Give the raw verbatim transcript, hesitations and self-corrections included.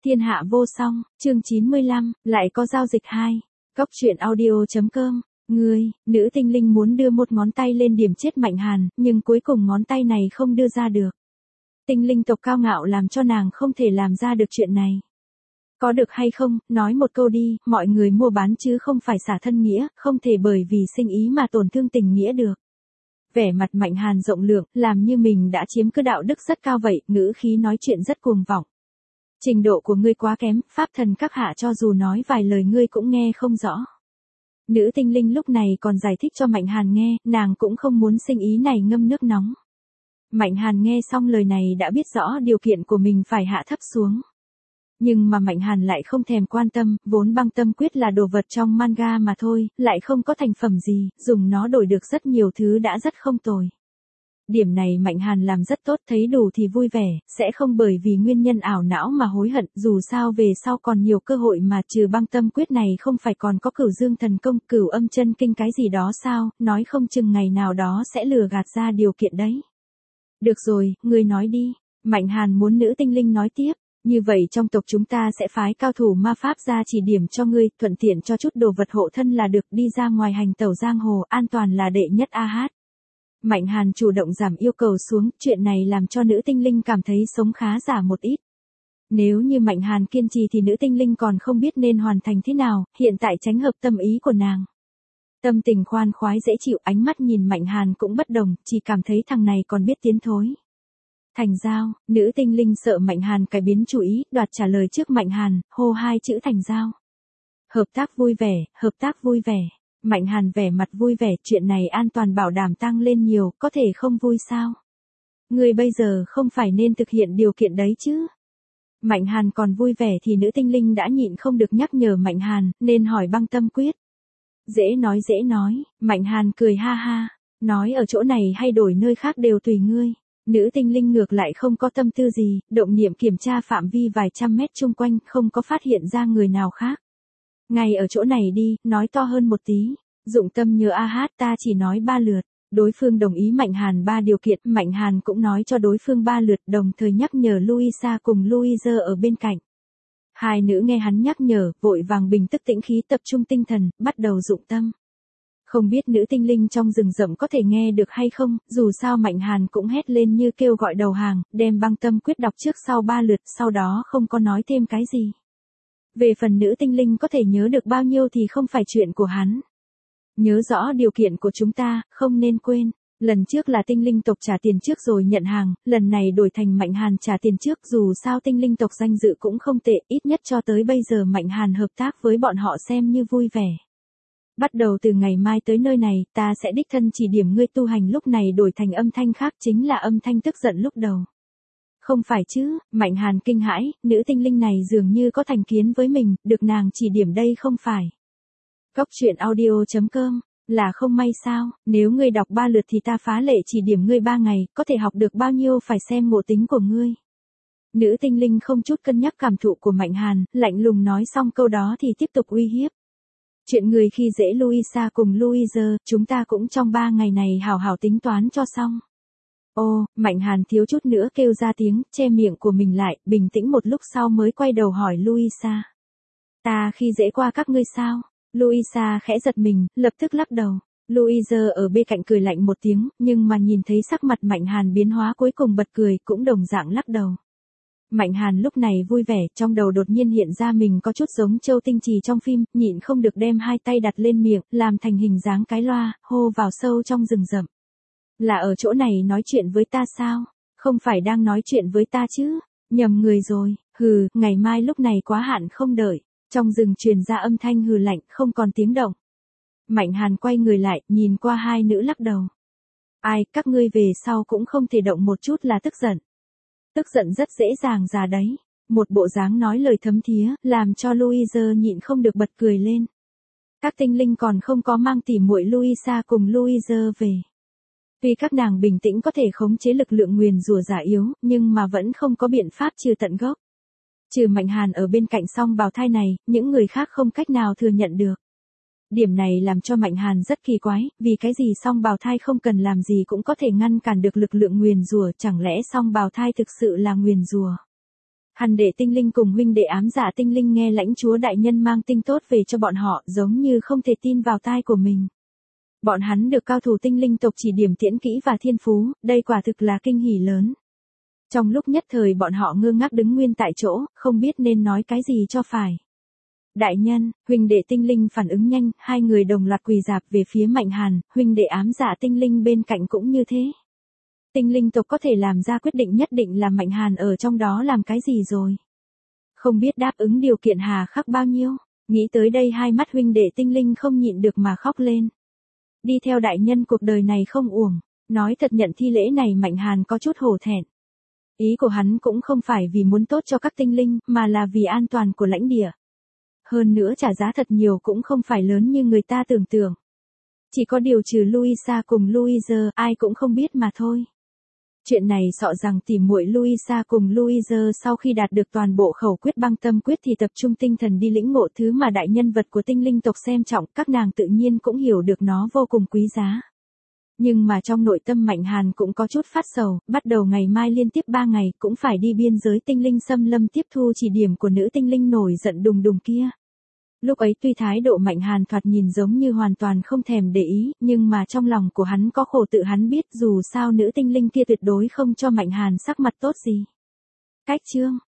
Thiên hạ vô song, chương chín mươi lăm, lại có giao dịch hai. Cốc truyện audio.com. Ngươi, nữ tinh linh muốn đưa một ngón tay lên điểm chết Mạnh Hàn, nhưng cuối cùng ngón tay này không đưa ra được. Tinh linh tộc cao ngạo làm cho nàng không thể làm ra được chuyện này. Có được hay không, nói một câu đi, mọi người mua bán chứ không phải xả thân nghĩa, không thể bởi vì sinh ý mà tổn thương tình nghĩa được. Vẻ mặt Mạnh Hàn rộng lượng, làm như mình đã chiếm cứ đạo đức rất cao vậy, ngữ khí nói chuyện rất cuồng vọng. Trình độ của ngươi quá kém, pháp thần các hạ cho dù nói vài lời ngươi cũng nghe không rõ. Nữ tinh linh lúc này còn giải thích cho Mạnh Hàn nghe, nàng cũng không muốn sinh ý này ngâm nước nóng. Mạnh Hàn nghe xong lời này đã biết rõ điều kiện của mình phải hạ thấp xuống. Nhưng mà Mạnh Hàn lại không thèm quan tâm, vốn băng tâm quyết là đồ vật trong manga mà thôi, lại không có thành phẩm gì, dùng nó đổi được rất nhiều thứ đã rất không tồi. Điểm này Mạnh Hàn làm rất tốt, thấy đủ thì vui vẻ, sẽ không bởi vì nguyên nhân ảo não mà hối hận, dù sao về sau còn nhiều cơ hội mà, trừ băng tâm quyết này không phải còn có cửu dương thần công, cửu âm chân kinh cái gì đó sao, nói không chừng ngày nào đó sẽ lừa gạt ra điều kiện đấy. Được rồi, ngươi nói đi. Mạnh Hàn muốn nữ tinh linh nói tiếp. Như vậy trong tộc chúng ta sẽ phái cao thủ ma pháp ra chỉ điểm cho ngươi, thuận tiện cho chút đồ vật hộ thân là được, đi ra ngoài hành tẩu giang hồ, an toàn là đệ nhất a hát. Mạnh Hàn chủ động giảm yêu cầu xuống, chuyện này làm cho nữ tinh linh cảm thấy sống khá giả một ít. Nếu như Mạnh Hàn kiên trì thì nữ tinh linh còn không biết nên hoàn thành thế nào, hiện tại tránh hợp tâm ý của nàng. Tâm tình khoan khoái dễ chịu, ánh mắt nhìn Mạnh Hàn cũng bất đồng, chỉ cảm thấy thằng này còn biết tiến thối. Thành giao, nữ tinh linh sợ Mạnh Hàn cải biến chủ ý, đoạt trả lời trước Mạnh Hàn, hô hai chữ thành giao. Hợp tác vui vẻ, hợp tác vui vẻ. Mạnh Hàn vẻ mặt vui vẻ, chuyện này an toàn bảo đảm tăng lên nhiều, có thể không vui sao? Người bây giờ không phải nên thực hiện điều kiện đấy chứ? Mạnh Hàn còn vui vẻ thì nữ tinh linh đã nhịn không được nhắc nhở Mạnh Hàn, nên hỏi băng tâm quyết. Dễ nói dễ nói, Mạnh Hàn cười ha ha, nói ở chỗ này hay đổi nơi khác đều tùy ngươi. Nữ tinh linh ngược lại không có tâm tư gì, động niệm kiểm tra phạm vi vài trăm mét chung quanh, không có phát hiện ra người nào khác. Ngay ở chỗ này đi, nói to hơn một tí. Dụng tâm nhớ a hát, ta chỉ nói ba lượt. Đối phương đồng ý Mạnh Hàn ba điều kiện, Mạnh Hàn cũng nói cho đối phương ba lượt, đồng thời nhắc nhở Louisa cùng Louise ở bên cạnh. Hai nữ nghe hắn nhắc nhở, vội vàng bình tức tĩnh khí, tập trung tinh thần, bắt đầu dụng tâm. Không biết nữ tinh linh trong rừng rậm có thể nghe được hay không, dù sao Mạnh Hàn cũng hét lên như kêu gọi đầu hàng, đem băng tâm quyết đọc trước sau ba lượt, sau đó không có nói thêm cái gì. Về phần nữ tinh linh có thể nhớ được bao nhiêu thì không phải chuyện của hắn. Nhớ rõ điều kiện của chúng ta, không nên quên. Lần trước là tinh linh tộc trả tiền trước rồi nhận hàng, lần này đổi thành Mạnh Hàn trả tiền trước, dù sao tinh linh tộc danh dự cũng không tệ, ít nhất cho tới bây giờ Mạnh Hàn hợp tác với bọn họ xem như vui vẻ. Bắt đầu từ ngày mai tới nơi này, ta sẽ đích thân chỉ điểm ngươi tu hành, lúc này đổi thành âm thanh khác chính là âm thanh tức giận lúc đầu. Không phải chứ, Mạnh Hàn kinh hãi, nữ tinh linh này dường như có thành kiến với mình, được nàng chỉ điểm đây không phải. Cốc truyện audio.com, là không may sao, nếu ngươi đọc ba lượt thì ta phá lệ chỉ điểm ngươi ba ngày, có thể học được bao nhiêu phải xem ngộ tính của ngươi. Nữ tinh linh không chút cân nhắc cảm thụ của Mạnh Hàn, lạnh lùng nói xong câu đó thì tiếp tục uy hiếp. Chuyện người khi dễ Louisa cùng Louise, chúng ta cũng trong ba ngày này hào hào tính toán cho xong. Ô, Mạnh Hàn thiếu chút nữa kêu ra tiếng, che miệng của mình lại, bình tĩnh một lúc sau mới quay đầu hỏi Louisa. Ta khi dễ qua các ngươi sao? Louisa khẽ giật mình, lập tức lắc đầu. Louise ở bên cạnh cười lạnh một tiếng, nhưng mà nhìn thấy sắc mặt Mạnh Hàn biến hóa cuối cùng bật cười, cũng đồng dạng lắc đầu. Mạnh Hàn lúc này vui vẻ, trong đầu đột nhiên hiện ra mình có chút giống Châu Tinh Trì trong phim, nhịn không được đem hai tay đặt lên miệng, làm thành hình dáng cái loa, hô vào sâu trong rừng rậm. Là ở chỗ này nói chuyện với ta sao? Không phải đang nói chuyện với ta chứ? Nhầm người rồi, hừ, ngày mai lúc này quá hạn không đợi. Trong rừng truyền ra âm thanh hừ lạnh, không còn tiếng động. Mạnh Hàn quay người lại, nhìn qua hai nữ lắc đầu. Ai, các ngươi về sau cũng không thể động một chút là tức giận. Tức giận rất dễ dàng ra đấy. Một bộ dáng nói lời thấm thía, làm cho Louise nhịn không được bật cười lên. Các tinh linh còn không có mang tỉ muội Louisa cùng Louise về. Tuy các nàng bình tĩnh có thể khống chế lực lượng nguyền rủa giả yếu, nhưng mà vẫn không có biện pháp trừ tận gốc. Trừ Mạnh Hàn ở bên cạnh song bào thai này, những người khác không cách nào thừa nhận được. Điểm này làm cho Mạnh Hàn rất kỳ quái, vì cái gì song bào thai không cần làm gì cũng có thể ngăn cản được lực lượng nguyền rủa, chẳng lẽ song bào thai thực sự là nguyền rủa? Hàn đệ tinh linh cùng huynh đệ ám dạ tinh linh nghe lãnh chúa đại nhân mang tin tốt về cho bọn họ giống như không thể tin vào tai của mình. Bọn hắn được cao thủ tinh linh tộc chỉ điểm tiễn kỹ và thiên phú, đây quả thực là kinh hỉ lớn. Trong lúc nhất thời bọn họ ngơ ngác đứng nguyên tại chỗ, không biết nên nói cái gì cho phải. Đại nhân, huynh đệ tinh linh phản ứng nhanh, hai người đồng loạt quỳ dạp về phía Mạnh Hàn, huynh đệ ám dạ tinh linh bên cạnh cũng như thế. Tinh linh tộc có thể làm ra quyết định nhất định là Mạnh Hàn ở trong đó làm cái gì rồi. Không biết đáp ứng điều kiện hà khắc bao nhiêu, nghĩ tới đây hai mắt huynh đệ tinh linh không nhịn được mà khóc lên. Đi theo đại nhân cuộc đời này không uổng, nói thật nhận thi lễ này Mạnh Hàn có chút hổ thẹn. Ý của hắn cũng không phải vì muốn tốt cho các tinh linh, mà là vì an toàn của lãnh địa. Hơn nữa trả giá thật nhiều cũng không phải lớn như người ta tưởng tượng. Chỉ có điều trừ Louisa cùng Louise, ai cũng không biết mà thôi. Chuyện này sợ rằng tỉ muội Louisa cùng Louise sau khi đạt được toàn bộ khẩu quyết băng tâm quyết thì tập trung tinh thần đi lĩnh ngộ thứ mà đại nhân vật của tinh linh tộc xem trọng, các nàng tự nhiên cũng hiểu được nó vô cùng quý giá. Nhưng mà trong nội tâm Mạnh Hàn cũng có chút phát sầu, bắt đầu ngày mai liên tiếp ba ngày cũng phải đi biên giới tinh linh xâm lâm tiếp thu chỉ điểm của nữ tinh linh nổi giận đùng đùng kia. Lúc ấy tuy thái độ Mạnh Hàn thoạt nhìn giống như hoàn toàn không thèm để ý, nhưng mà trong lòng của hắn có khổ tự hắn biết dù sao nữ tinh linh kia tuyệt đối không cho Mạnh Hàn sắc mặt tốt gì. Cách chương